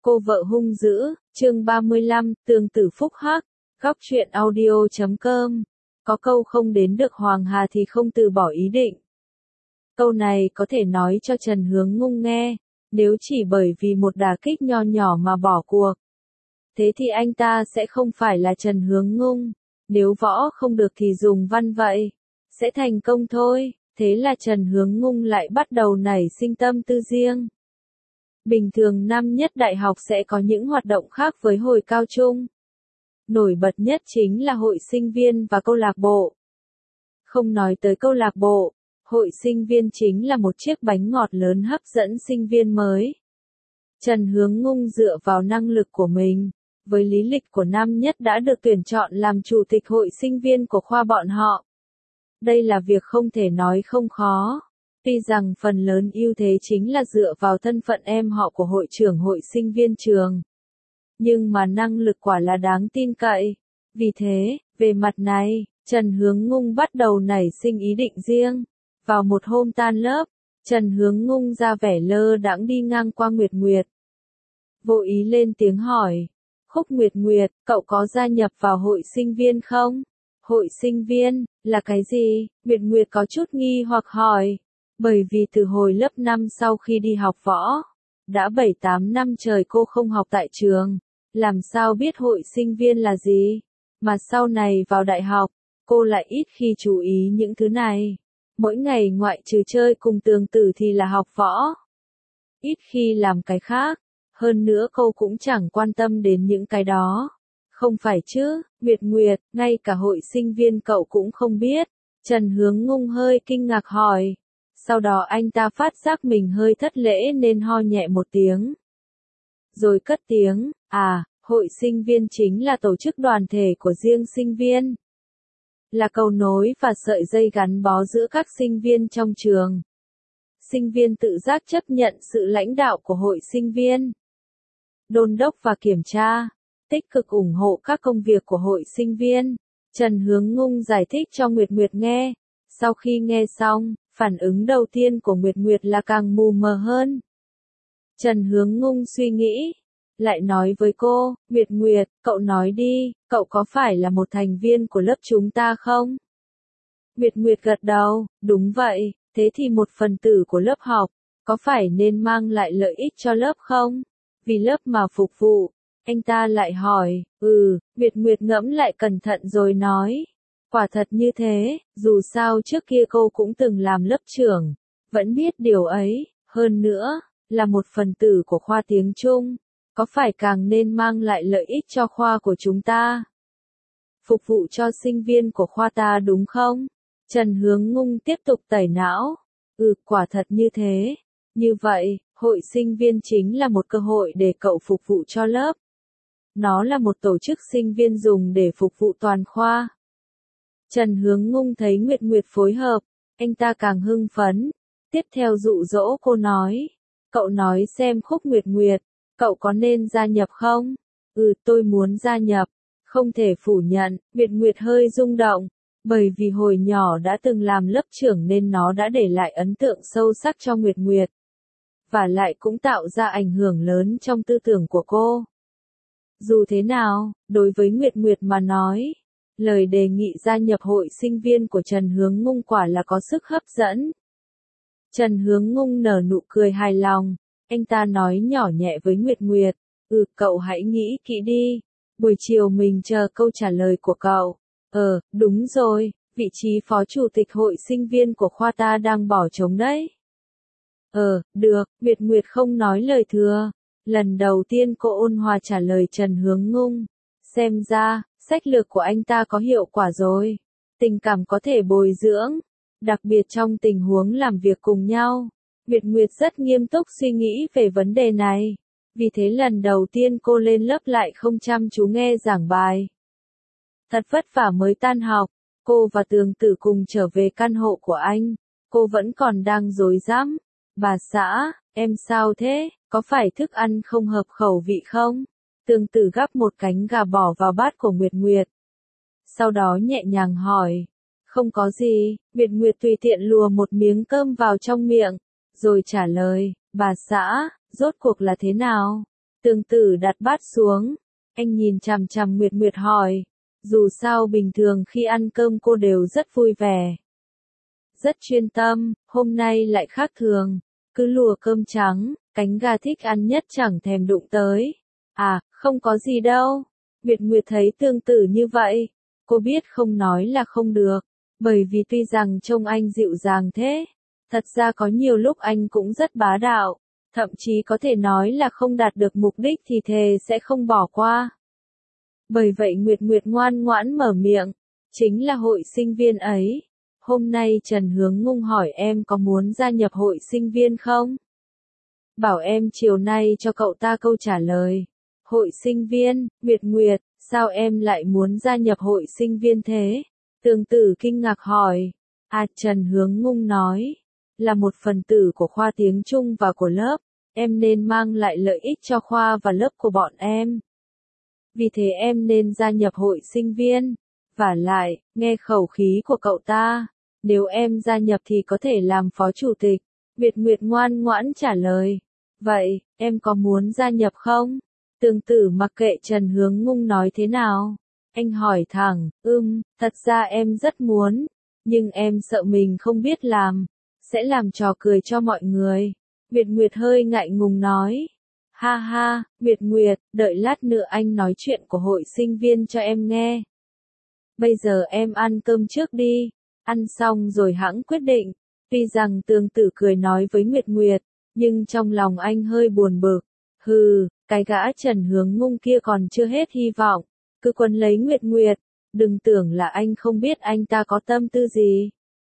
Cô vợ hung dữ, chương 35, tương tử phúc hắc, góc truyện audio.com. Có câu không đến được Hoàng Hà thì không từ bỏ ý định. Câu này có thể nói cho Trần Hướng Ngung nghe, nếu chỉ bởi vì một đả kích nho nhỏ mà bỏ cuộc. Thế thì anh ta sẽ không phải là Trần Hướng Ngung, nếu võ không được thì dùng văn vậy, sẽ thành công thôi, thế là Trần Hướng Ngung lại bắt đầu nảy sinh tâm tư riêng. Bình thường năm nhất đại học sẽ có những hoạt động khác với hồi cao trung. Nổi bật nhất chính là hội sinh viên và câu lạc bộ. Không nói tới câu lạc bộ, hội sinh viên chính là một chiếc bánh ngọt lớn hấp dẫn sinh viên mới. Trần Hướng Ngung dựa vào năng lực của mình, với lý lịch của năm nhất đã được tuyển chọn làm chủ tịch hội sinh viên của khoa bọn họ. Đây là việc không thể nói không khó. Tuy rằng phần lớn ưu thế chính là dựa vào thân phận em họ của hội trưởng hội sinh viên trường. Nhưng mà năng lực quả là đáng tin cậy. Vì thế, về mặt này, Trần Hướng Ngung bắt đầu nảy sinh ý định riêng. Vào một hôm tan lớp, Trần Hướng Ngung ra vẻ lơ đãng đi ngang qua Nguyệt Nguyệt. Vô ý lên tiếng hỏi, Khúc Nguyệt Nguyệt, cậu có gia nhập vào hội sinh viên không? Hội sinh viên, là cái gì? Nguyệt Nguyệt có chút nghi hoặc hỏi. Bởi vì từ hồi lớp 5 sau khi đi học võ, đã 7-8 năm trời cô không học tại trường, làm sao biết hội sinh viên là gì, mà sau này vào đại học, cô lại ít khi chú ý những thứ này. Mỗi ngày ngoại trừ chơi cùng Tường Tử thì là học võ, ít khi làm cái khác, hơn nữa cô cũng chẳng quan tâm đến những cái đó. Không phải chứ, Nguyệt Nguyệt, ngay cả hội sinh viên cậu cũng không biết. Trần Hướng Ngung hơi kinh ngạc hỏi. Sau đó anh ta phát giác mình hơi thất lễ nên ho nhẹ một tiếng. Rồi cất tiếng, hội sinh viên chính là tổ chức đoàn thể của riêng sinh viên. Là cầu nối và sợi dây gắn bó giữa các sinh viên trong trường. Sinh viên tự giác chấp nhận sự lãnh đạo của hội sinh viên. Đôn đốc và kiểm tra, tích cực ủng hộ các công việc của hội sinh viên. Trần Hướng Ngung giải thích cho Nguyệt Nguyệt nghe. Sau khi nghe xong, phản ứng đầu tiên của Nguyệt Nguyệt là càng mù mờ hơn. Trần Hướng Ngung suy nghĩ, lại nói với cô, Nguyệt Nguyệt, cậu nói đi, cậu có phải là một thành viên của lớp chúng ta không? Nguyệt Nguyệt gật đầu, đúng vậy, thế thì một phần tử của lớp học, có phải nên mang lại lợi ích cho lớp không? Vì lớp mà phục vụ, anh ta lại hỏi, Nguyệt Nguyệt ngẫm lại cẩn thận rồi nói. Quả thật như thế, dù sao trước kia cô cũng từng làm lớp trưởng, vẫn biết điều ấy, hơn nữa, là một phần tử của khoa tiếng Trung, có phải càng nên mang lại lợi ích cho khoa của chúng ta? Phục vụ cho sinh viên của khoa ta đúng không? Trần Hướng Ngung tiếp tục tẩy não. Quả thật như thế. Như vậy, hội sinh viên chính là một cơ hội để cậu phục vụ cho lớp. Nó là một tổ chức sinh viên dùng để phục vụ toàn khoa. Trần Hướng Ngung thấy Nguyệt Nguyệt phối hợp, anh ta càng hưng phấn. Tiếp theo dụ dỗ cô nói, cậu nói xem Khúc Nguyệt Nguyệt, cậu có nên gia nhập không? Tôi muốn gia nhập. Không thể phủ nhận, Nguyệt Nguyệt hơi rung động, bởi vì hồi nhỏ đã từng làm lớp trưởng nên nó đã để lại ấn tượng sâu sắc cho Nguyệt Nguyệt. Và lại cũng tạo ra ảnh hưởng lớn trong tư tưởng của cô. Dù thế nào, đối với Nguyệt Nguyệt mà nói, lời đề nghị gia nhập hội sinh viên của Trần Hướng Ngung quả là có sức hấp dẫn. Trần Hướng Ngung nở nụ cười hài lòng, anh ta nói nhỏ nhẹ với Nguyệt Nguyệt, cậu hãy nghĩ kỹ đi, buổi chiều mình chờ câu trả lời của cậu. Đúng rồi, vị trí phó chủ tịch hội sinh viên của khoa ta đang bỏ trống đấy. Được, Nguyệt Nguyệt không nói lời thừa. Lần đầu tiên cô ôn hòa trả lời Trần Hướng Ngung. Xem ra, sách lược của anh ta có hiệu quả rồi. Tình cảm có thể bồi dưỡng, đặc biệt trong tình huống làm việc cùng nhau. Nguyệt Nguyệt rất nghiêm túc suy nghĩ về vấn đề này. Vì thế lần đầu tiên cô lên lớp lại không chăm chú nghe giảng bài. Thật vất vả mới tan học, cô và Tường Tử cùng trở về căn hộ của anh. Cô vẫn còn đang rối rắm. Bà xã, em sao thế, có phải thức ăn không hợp khẩu vị không? Tường Tử gắp một cánh gà bỏ vào bát của Nguyệt Nguyệt. Sau đó nhẹ nhàng hỏi. Không có gì, Nguyệt Nguyệt tùy tiện lùa một miếng cơm vào trong miệng, rồi trả lời, bà xã, rốt cuộc là thế nào? Tương Tử đặt bát xuống. Anh nhìn chằm chằm Nguyệt Nguyệt hỏi. Dù sao bình thường khi ăn cơm cô đều rất vui vẻ. Rất chuyên tâm, hôm nay lại khác thường. Cứ lùa cơm trắng, cánh gà thích ăn nhất chẳng thèm đụng tới. À, không có gì đâu. Nguyệt Nguyệt thấy Tương Tử như vậy. Cô biết không nói là không được. Bởi vì tuy rằng trông anh dịu dàng thế. Thật ra có nhiều lúc anh cũng rất bá đạo. Thậm chí có thể nói là không đạt được mục đích thì thề sẽ không bỏ qua. Bởi vậy Nguyệt Nguyệt ngoan ngoãn mở miệng. Chính là hội sinh viên ấy. Hôm nay Trần Hướng Ngung hỏi em có muốn gia nhập hội sinh viên không? Bảo em chiều nay cho cậu ta câu trả lời. Hội sinh viên, Nguyệt Nguyệt, sao em lại muốn gia nhập hội sinh viên thế? Tương Tử kinh ngạc hỏi. À, Trần Hướng Ngung nói. Là một phần tử của khoa tiếng Trung và của lớp. Em nên mang lại lợi ích cho khoa và lớp của bọn em. Vì thế em nên gia nhập hội sinh viên. Vả lại, nghe khẩu khí của cậu ta. Nếu em gia nhập thì có thể làm phó chủ tịch. Nguyệt Nguyệt ngoan ngoãn trả lời. Vậy, em có muốn gia nhập không? Tương Tử mặc kệ Trần Hướng Ngung nói thế nào. Anh hỏi thẳng, thật ra em rất muốn. Nhưng em sợ mình không biết làm. Sẽ làm trò cười cho mọi người. Nguyệt Nguyệt hơi ngại ngùng nói. Ha ha, Nguyệt Nguyệt, đợi lát nữa anh nói chuyện của hội sinh viên cho em nghe. Bây giờ em ăn cơm trước đi. Ăn xong rồi hẵng quyết định. Tuy rằng Tương Tử cười nói với Nguyệt Nguyệt, nhưng trong lòng anh hơi buồn bực. Hừ, cái gã Trần Hướng Ngung kia còn chưa hết hy vọng. Cứ quấn lấy Nguyệt Nguyệt. Đừng tưởng là anh không biết anh ta có tâm tư gì.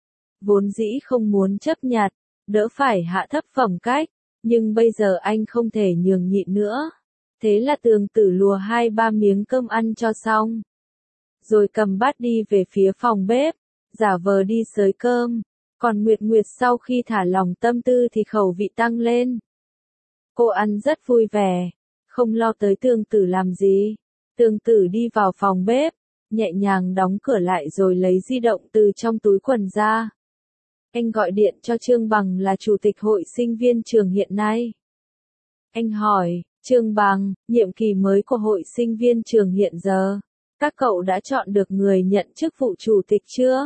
Vốn dĩ không muốn chấp nhặt, đỡ phải hạ thấp phẩm cách. Nhưng bây giờ anh không thể nhường nhịn nữa. Thế là Tương Tử lùa 2-3 miếng cơm ăn cho xong. Rồi cầm bát đi về phía phòng bếp, giả vờ đi xới cơm. Còn Nguyệt Nguyệt sau khi thả lỏng tâm tư thì khẩu vị tăng lên. Cô ăn rất vui vẻ, không lo tới Tương Tử làm gì. Tương Tử đi vào phòng bếp, nhẹ nhàng đóng cửa lại rồi lấy di động từ trong túi quần ra. Anh gọi điện cho Trương Bằng là chủ tịch hội sinh viên trường hiện nay. Anh hỏi, Trương Bằng, nhiệm kỳ mới của hội sinh viên trường hiện giờ, các cậu đã chọn được người nhận chức vụ chủ tịch chưa?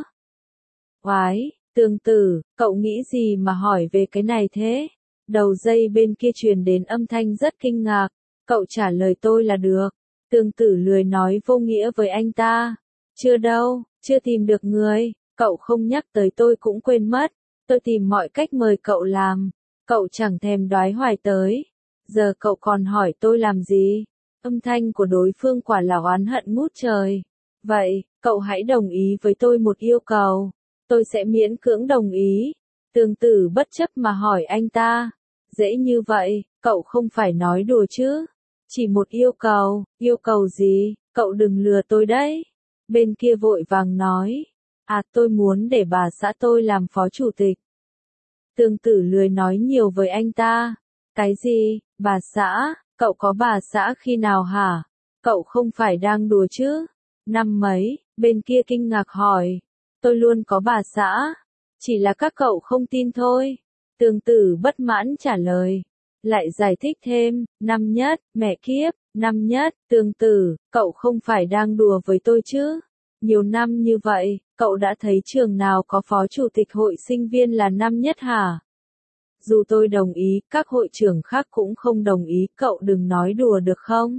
Oái, Tương Tử, cậu nghĩ gì mà hỏi về cái này thế? Đầu dây bên kia truyền đến âm thanh rất kinh ngạc. Cậu trả lời tôi là được. Tương Tử lười nói vô nghĩa với anh ta. Chưa đâu, chưa tìm được người. Cậu không nhắc tới tôi cũng quên mất. Tôi tìm mọi cách mời cậu làm. Cậu chẳng thèm đoái hoài tới. Giờ cậu còn hỏi tôi làm gì? Âm thanh của đối phương quả là oán hận ngút trời. Vậy, cậu hãy đồng ý với tôi một yêu cầu. Tôi sẽ miễn cưỡng đồng ý. Tương Tử bất chấp mà hỏi anh ta. Dễ như vậy, cậu không phải nói đùa chứ? Chỉ một yêu cầu gì? Cậu đừng lừa tôi đấy. Bên kia vội vàng nói. À, tôi muốn để bà xã tôi làm phó chủ tịch. Tương Tử lười nói nhiều với anh ta. Cái gì, bà xã, cậu có bà xã khi nào hả? Cậu không phải đang đùa chứ? Năm mấy, bên kia kinh ngạc hỏi. Tôi luôn có bà xã. Chỉ là các cậu không tin thôi. Tương Tử bất mãn trả lời. Lại giải thích thêm, năm nhất, mẹ kiếp, năm nhất, Tương Tử, cậu không phải đang đùa với tôi chứ? Nhiều năm như vậy, cậu đã thấy trường nào có phó chủ tịch hội sinh viên là năm nhất hả? Dù tôi đồng ý, các hội trưởng khác cũng không đồng ý, cậu đừng nói đùa được không?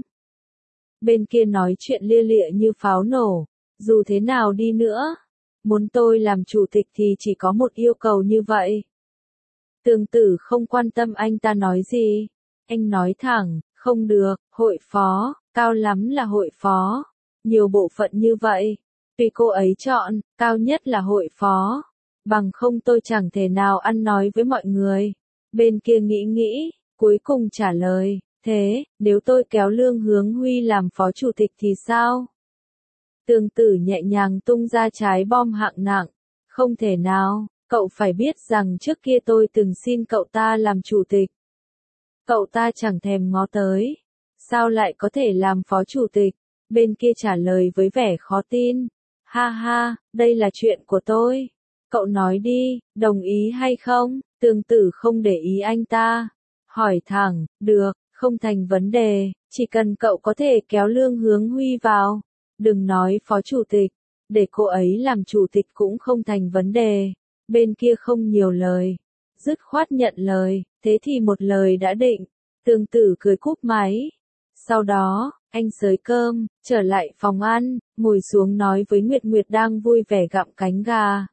Bên kia nói chuyện lia lịa như pháo nổ, dù thế nào đi nữa, muốn tôi làm chủ tịch thì chỉ có một yêu cầu như vậy. Tương Tử không quan tâm anh ta nói gì. Anh nói thẳng, không được, hội phó, cao lắm là hội phó. Nhiều bộ phận như vậy. Tùy cô ấy chọn, cao nhất là hội phó. Bằng không tôi chẳng thể nào ăn nói với mọi người. Bên kia nghĩ, cuối cùng trả lời. Thế, nếu tôi kéo Lương Hướng Huy làm phó chủ tịch thì sao? Tương Tử nhẹ nhàng tung ra trái bom hạng nặng. Không thể nào. Cậu phải biết rằng trước kia tôi từng xin cậu ta làm chủ tịch. Cậu ta chẳng thèm ngó tới. Sao lại có thể làm phó chủ tịch? Bên kia trả lời với vẻ khó tin. Ha ha, đây là chuyện của tôi. Cậu nói đi, đồng ý hay không? Tương Tử không để ý anh ta. Hỏi thẳng, được, Không thành vấn đề, chỉ cần cậu có thể kéo Lương Hướng Huy vào. Đừng nói phó chủ tịch, để cô ấy làm chủ tịch cũng không thành vấn đề. Bên kia không nhiều lời, dứt khoát nhận lời, thế thì một lời đã định. Tương Tử cười cúp máy. Sau đó, anh xới cơm, trở lại phòng ăn, ngồi xuống nói với Nguyệt Nguyệt đang vui vẻ gặm cánh gà.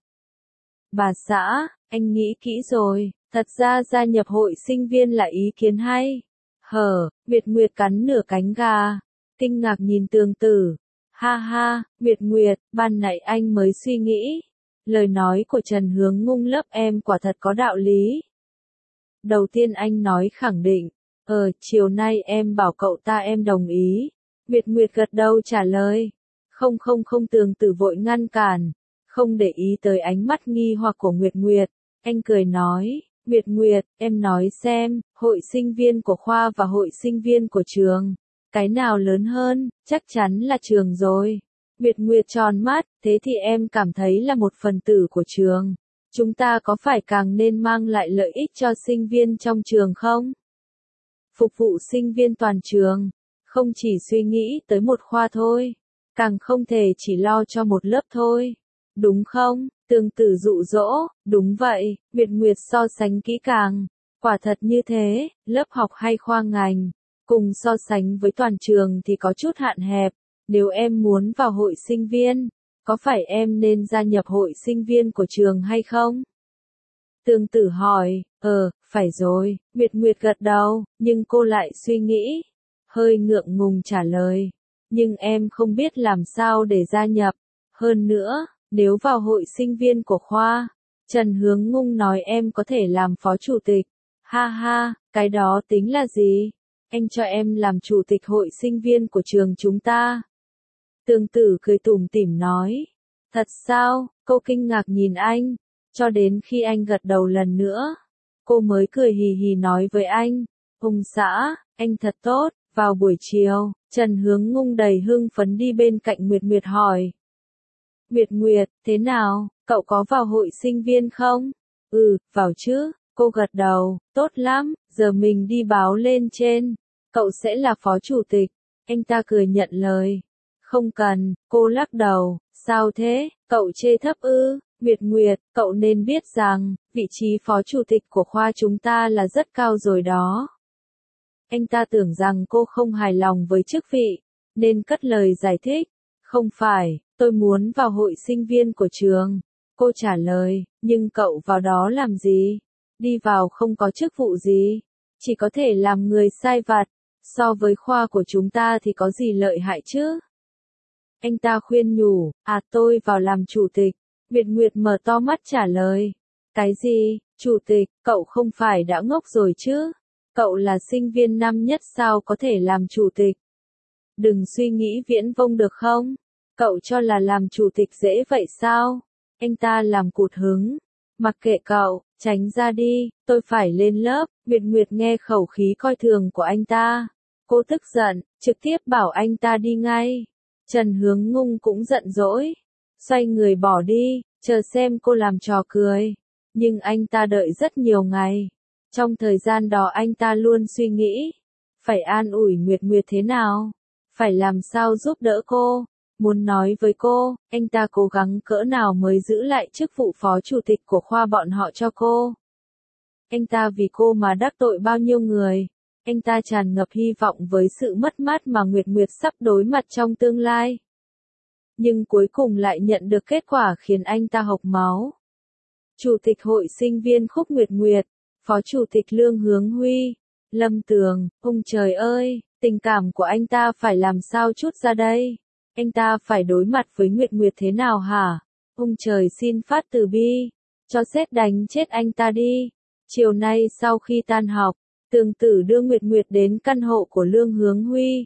Bà xã, anh nghĩ kỹ rồi, thật ra gia nhập hội sinh viên là ý kiến hay. Nguyệt Nguyệt cắn nửa cánh gà, kinh ngạc nhìn Tương Tử. Ha ha, Nguyệt Nguyệt, ban nãy anh mới suy nghĩ. Lời nói của Trần Hướng Ngung lớp em quả thật có đạo lý. Đầu tiên anh nói khẳng định, chiều nay em bảo cậu ta em đồng ý. Nguyệt Nguyệt gật đầu trả lời. Không Tương Tử vội ngăn cản, không để ý tới ánh mắt nghi hoặc của Nguyệt Nguyệt. Anh cười nói, Nguyệt Nguyệt, em nói xem, hội sinh viên của khoa và hội sinh viên của trường, cái nào lớn hơn, chắc chắn là trường rồi. Nguyệt Nguyệt tròn mắt, thế thì em cảm thấy là một phần tử của trường. Chúng ta có phải càng nên mang lại lợi ích cho sinh viên trong trường không? Phục vụ sinh viên toàn trường, không chỉ suy nghĩ tới một khoa thôi, càng không thể chỉ lo cho một lớp thôi. Đúng không? Tương Tử dụ dỗ, đúng vậy, Nguyệt Nguyệt so sánh kỹ càng. Quả thật như thế, lớp học hay khoa ngành, cùng so sánh với toàn trường thì có chút hạn hẹp. Nếu em muốn vào hội sinh viên, có phải em nên gia nhập hội sinh viên của trường hay không? Tương Tử hỏi, phải rồi, Nguyệt Nguyệt gật đầu, nhưng cô lại suy nghĩ, hơi ngượng ngùng trả lời. Nhưng em không biết làm sao để gia nhập. Hơn nữa, nếu vào hội sinh viên của khoa, Trần Hướng Ngung nói em có thể làm phó chủ tịch. Ha ha, cái đó tính là gì? Anh cho em làm chủ tịch hội sinh viên của trường chúng ta. Tương Tử cười tủm tỉm nói. Thật sao? Cô kinh ngạc nhìn anh, cho đến khi anh gật đầu lần nữa, cô mới cười hì hì nói với anh. Ông xã, anh thật tốt. Vào buổi chiều, Trần Hướng Ngung đầy hưng phấn đi bên cạnh Nguyệt Nguyệt hỏi. Nguyệt Nguyệt, thế nào, cậu có vào hội sinh viên không? Vào chứ, cô gật đầu, tốt lắm, giờ mình đi báo lên trên, cậu sẽ là phó chủ tịch. Anh ta cười nhận lời. Không cần, cô lắc đầu, sao thế, cậu chê thấp ư? Nguyệt Nguyệt, cậu nên biết rằng, vị trí phó chủ tịch của khoa chúng ta là rất cao rồi đó. Anh ta tưởng rằng cô không hài lòng với chức vị, nên cất lời giải thích. Không phải, tôi muốn vào hội sinh viên của trường. Cô trả lời, nhưng cậu vào đó làm gì? Đi vào không có chức vụ gì, chỉ có thể làm người sai vặt. So với khoa của chúng ta thì có gì lợi hại chứ? Anh ta khuyên nhủ, tôi vào làm chủ tịch. Nguyệt Nguyệt mở to mắt trả lời. Cái gì, chủ tịch, cậu không phải đã ngốc rồi chứ? Cậu là sinh viên năm nhất sao có thể làm chủ tịch? Đừng suy nghĩ viễn vông được không? Cậu cho là làm chủ tịch dễ vậy sao? Anh ta làm cụt hứng. Mặc kệ cậu, tránh ra đi, tôi phải lên lớp. Nguyệt Nguyệt nghe khẩu khí coi thường của anh ta. Cô tức giận, trực tiếp bảo anh ta đi ngay. Trần Hướng Ngung cũng giận dỗi. Xoay người bỏ đi, chờ xem cô làm trò cười. Nhưng anh ta đợi rất nhiều ngày. Trong thời gian đó anh ta luôn suy nghĩ, phải an ủi Nguyệt Nguyệt thế nào, phải làm sao giúp đỡ cô, muốn nói với cô, anh ta cố gắng cỡ nào mới giữ lại chức vụ phó chủ tịch của khoa bọn họ cho cô. Anh ta vì cô mà đắc tội bao nhiêu người, anh ta tràn ngập hy vọng với sự mất mát mà Nguyệt Nguyệt sắp đối mặt trong tương lai. Nhưng cuối cùng lại nhận được kết quả khiến anh ta hộc máu. Chủ tịch hội sinh viên Khúc Nguyệt Nguyệt, phó chủ tịch Lương Hướng Huy, Lâm Tường, ông trời ơi, tình cảm của anh ta phải làm sao chút ra đây? Anh ta phải đối mặt với Nguyệt Nguyệt thế nào hả? Ông trời xin phát từ bi, cho sét đánh chết anh ta đi. Chiều nay sau khi tan học, Tương Tử đưa Nguyệt Nguyệt đến căn hộ của Lương Hướng Huy.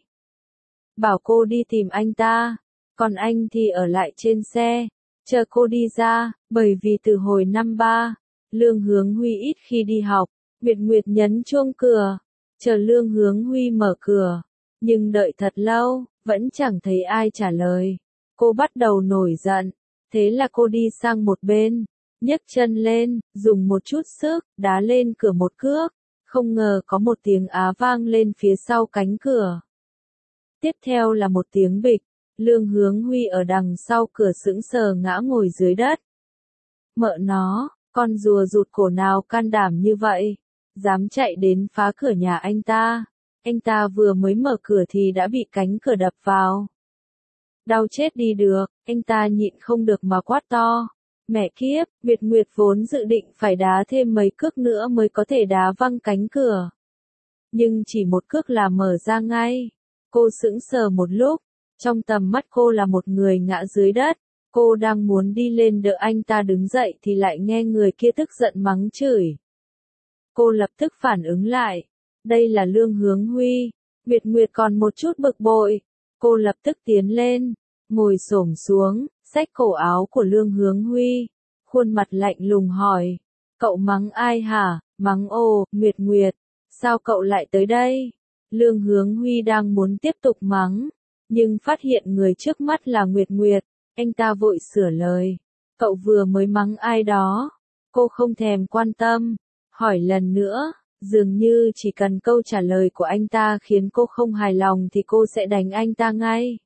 Bảo cô đi tìm anh ta, còn anh thì ở lại trên xe, chờ cô đi ra, bởi vì từ hồi năm 3, Lương Hướng Huy ít khi đi học. Nguyệt Nguyệt nhấn chuông cửa, chờ Lương Hướng Huy mở cửa, nhưng đợi thật lâu, vẫn chẳng thấy ai trả lời. Cô bắt đầu nổi giận, thế là cô đi sang một bên, nhấc chân lên, dùng một chút sức, đá lên cửa một cước. Không ngờ có một tiếng á vang lên phía sau cánh cửa. Tiếp theo là một tiếng bịch, Lương Hướng Huy ở đằng sau cửa sững sờ ngã ngồi dưới đất. Mợ nó, con rùa rụt cổ nào can đảm như vậy, dám chạy đến phá cửa nhà anh ta. Anh ta vừa mới mở cửa thì đã bị cánh cửa đập vào. Đau chết đi được, anh ta nhịn không được mà quát to. Mẹ kiếp, Nguyệt Nguyệt vốn dự định phải đá thêm mấy cước nữa mới có thể đá văng cánh cửa. Nhưng chỉ một cước là mở ra ngay. Cô sững sờ một lúc, trong tầm mắt cô là một người ngã dưới đất. Cô đang muốn đi lên đỡ anh ta đứng dậy thì lại nghe người kia tức giận mắng chửi. Cô lập tức phản ứng lại. Đây là Lương Hướng Huy. Nguyệt Nguyệt còn một chút bực bội. Cô lập tức tiến lên, ngồi xổm xuống, xách cổ áo của Lương Hướng Huy. Khuôn mặt lạnh lùng hỏi. Cậu mắng ai hả? Mắng ồ, Nguyệt Nguyệt. Sao cậu lại tới đây? Lương Hướng Huy đang muốn tiếp tục mắng, nhưng phát hiện người trước mắt là Nguyệt Nguyệt. Anh ta vội sửa lời. Cậu vừa mới mắng ai đó? Cô không thèm quan tâm. Hỏi lần nữa, dường như chỉ cần câu trả lời của anh ta khiến cô không hài lòng thì cô sẽ đánh anh ta ngay.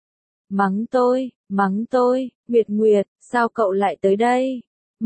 Mắng tôi, Nguyệt Nguyệt, sao cậu lại tới đây?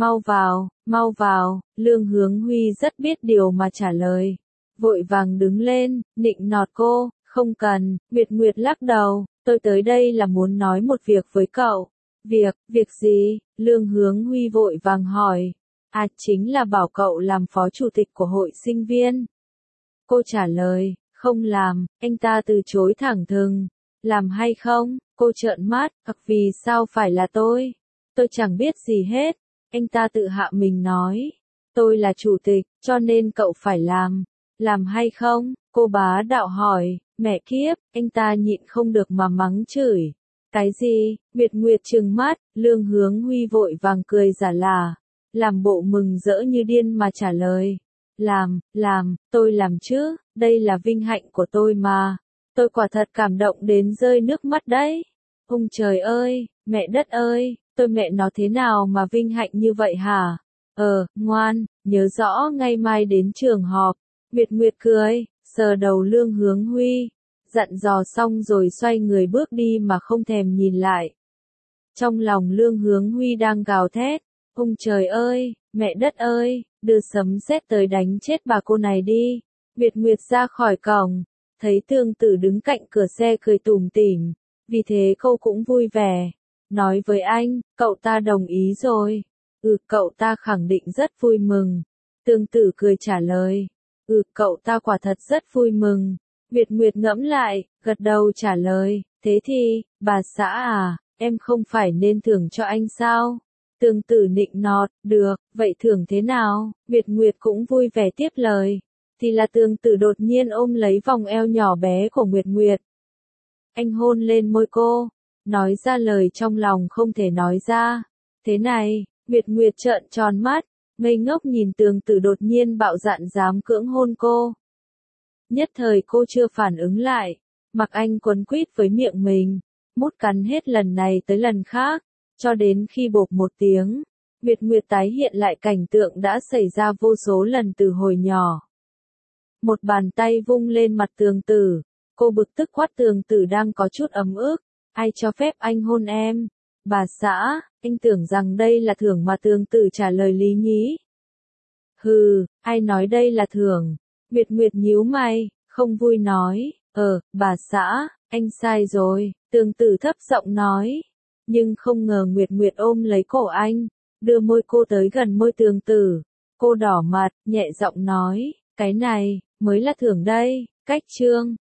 Mau vào, Lương Hướng Huy rất biết điều mà trả lời. Vội vàng đứng lên, nịnh nọt cô, không cần, Nguyệt Nguyệt lắc đầu, tôi tới đây là muốn nói một việc với cậu. Việc gì? Lương Hướng Huy vội vàng hỏi. Chính là bảo cậu làm phó chủ tịch của hội sinh viên. Cô trả lời, không làm, anh ta từ chối thẳng thừng. Làm hay không? Cô trợn mắt, vì sao phải là tôi? Tôi chẳng biết gì hết. Anh ta tự hạ mình nói. Tôi là chủ tịch, cho nên cậu phải làm. Làm hay không? Cô bá đạo hỏi, mẹ kiếp, anh ta nhịn không được mà mắng chửi. Cái gì? Nguyệt Nguyệt trừng mắt, Lương Hướng Huy vội vàng cười giả là. Làm bộ mừng rỡ như điên mà trả lời. Tôi làm chứ, đây là vinh hạnh của tôi mà. Tôi quả thật cảm động đến rơi nước mắt đấy. Ông trời ơi, mẹ đất ơi, tôi mẹ nó thế nào mà vinh hạnh như vậy hả? Ngoan, nhớ rõ ngày mai đến trường họp. Nguyệt Nguyệt cười, sờ đầu Lương Hướng Huy. Dặn dò xong rồi xoay người bước đi mà không thèm nhìn lại. Trong lòng Lương Hướng Huy đang gào thét. Ông trời ơi, mẹ đất ơi, đưa sấm sét tới đánh chết bà cô này đi. Nguyệt Nguyệt ra khỏi cổng, thấy Tương Tử đứng cạnh cửa xe cười tủm tỉm, vì thế cô cũng vui vẻ. Nói với anh, cậu ta đồng ý rồi. Cậu ta khẳng định rất vui mừng. Tương Tử cười trả lời. Cậu ta quả thật rất vui mừng. Nguyệt Nguyệt ngẫm lại, gật đầu trả lời. Thế thì, bà xã à, em không phải nên thưởng cho anh sao? Tương Tử nịnh nọt, được, vậy thưởng thế nào? Nguyệt Nguyệt cũng vui vẻ tiếp lời. Thì là Tương Tử đột nhiên ôm lấy vòng eo nhỏ bé của Nguyệt Nguyệt. Anh hôn lên môi cô, nói ra lời trong lòng không thể nói ra. Thế này, Nguyệt Nguyệt trợn tròn mắt, ngây ngốc nhìn Tương Tử đột nhiên bạo dạn dám cưỡng hôn cô. Nhất thời cô chưa phản ứng lại, mặc anh quấn quýt với miệng mình, mút cắn hết lần này tới lần khác. Cho đến khi bộp một tiếng, Nguyệt Nguyệt tái hiện lại cảnh tượng đã xảy ra vô số lần từ hồi nhỏ. Một bàn tay vung lên mặt Tương Tử, cô bực tức quát Tương Tử đang có chút ấm ức, ai cho phép anh hôn em? Bà xã, anh tưởng rằng đây là thưởng mà Tương Tử trả lời lý nhí. Hừ, ai nói đây là thưởng? Nguyệt Nguyệt nhíu mày, không vui nói, bà xã, anh sai rồi, Tương Tử thấp giọng nói. Nhưng không ngờ Nguyệt Nguyệt ôm lấy cổ anh, đưa môi cô tới gần môi Tương Tử. Cô đỏ mặt, nhẹ giọng nói, cái này, mới là thưởng đây, cách chương.